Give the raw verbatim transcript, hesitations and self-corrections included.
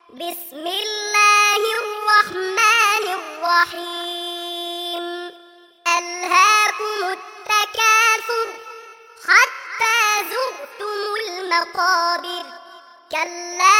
بسم الله الرحمن الرحيم. ألهاكم التكاثر حتى زرتم المقابر. كلا